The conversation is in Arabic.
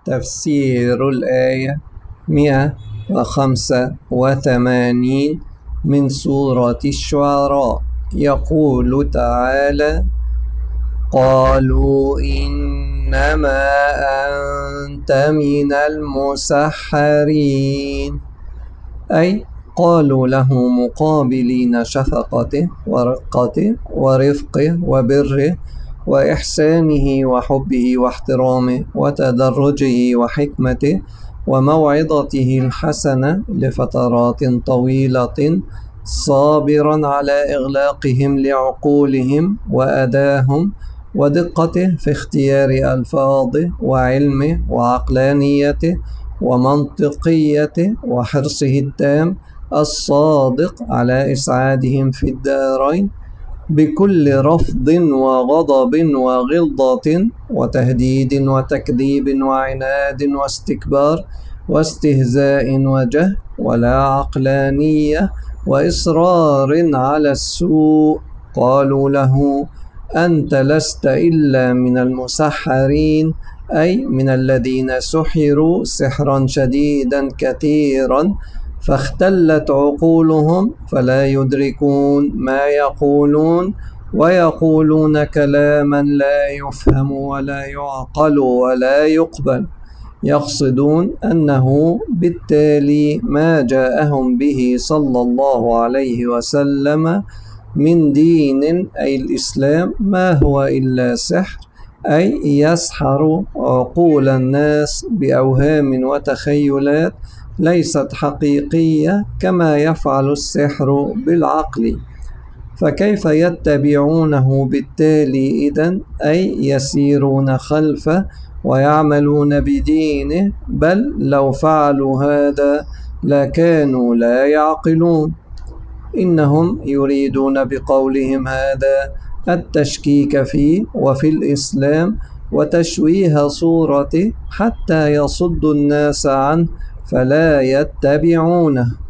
تفسير الآية 185 من سورة الشعراء. يقول تعالى: قالوا إنما أنت من المسحرين، أي قالوا له مقابلين شفقته ورقته ورفقه وبره وإحسانه وحبه واحترامه وتدرجه وحكمته وموعظته الحسنة لفترات طويلة، صابرا على إغلاقهم لعقولهم وأداهم ودقته في اختيار ألفاظه وعلمه وعقلانيته ومنطقيته وحرصه التام الصادق على إسعادهم في الدارين بكل رفض وغضب وغلظة وتهديد وتكذيب وعناد واستكبار واستهزاء وجهل ولا عقلانية وإصرار على السوء. قالوا له: أنت لست إلا من المسحرين، أي من الذين سحروا سحرا شديدا كثيرا فاختلت عقولهم فلا يدركون ما يقولون ويقولون كلاما لا يفهم ولا يعقل ولا يقبل، يقصدون أنه بالتالي ما جاءهم به صلى الله عليه وسلم من دين أي الإسلام ما هو إلا سحر، أي يسحر عقول الناس بأوهام وتخيلات ليست حقيقية كما يفعل السحر بالعقل. فكيف يتبعونه بالتالي إذن؟ أي يسيرون خلفه ويعملون بدينه، بل لو فعلوا هذا لكانوا لا يعقلون. إنهم يريدون بقولهم هذا التشكيك فيه وفي الإسلام وتشويه صورته حتى يصدوا الناس عنه فلا يتبعونه.